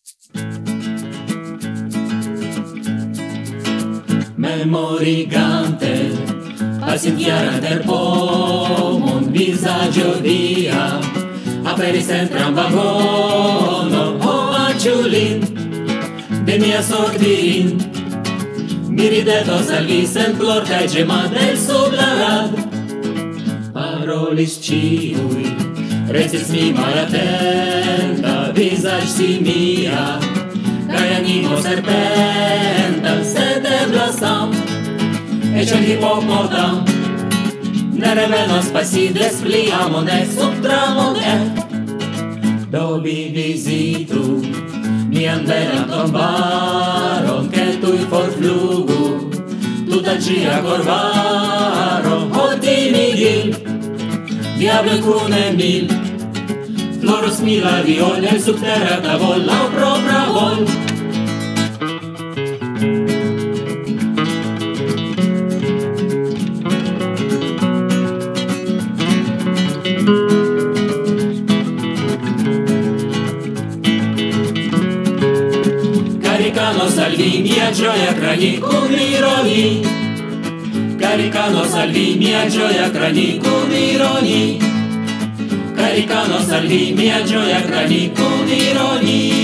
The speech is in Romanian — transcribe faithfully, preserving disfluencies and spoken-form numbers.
Memorigante, pazienziare del pomo, un visaggio via, aperisse entram vagono, oh aciulin, de mia sortin, mi rideto salvis en plor, cae gemade sub la rad. Parolis ciui, restis mi malatenta, visage simia, cae animo serpenta, sed eblasam, ecem hippopotam, ne revenos pasides pliamon et subtramon et. Do vi visitu mian belan tombaron, che tui forflugu tuta cia corvaro, o timigil, diable cune mil, florus mila viol, el subterra tavol, lau propra vol. Caricano salvi mia gioia crani con ironi, caricano salvi mia gioia crani con ironi, caricano salvi mia gioia crani con ironi.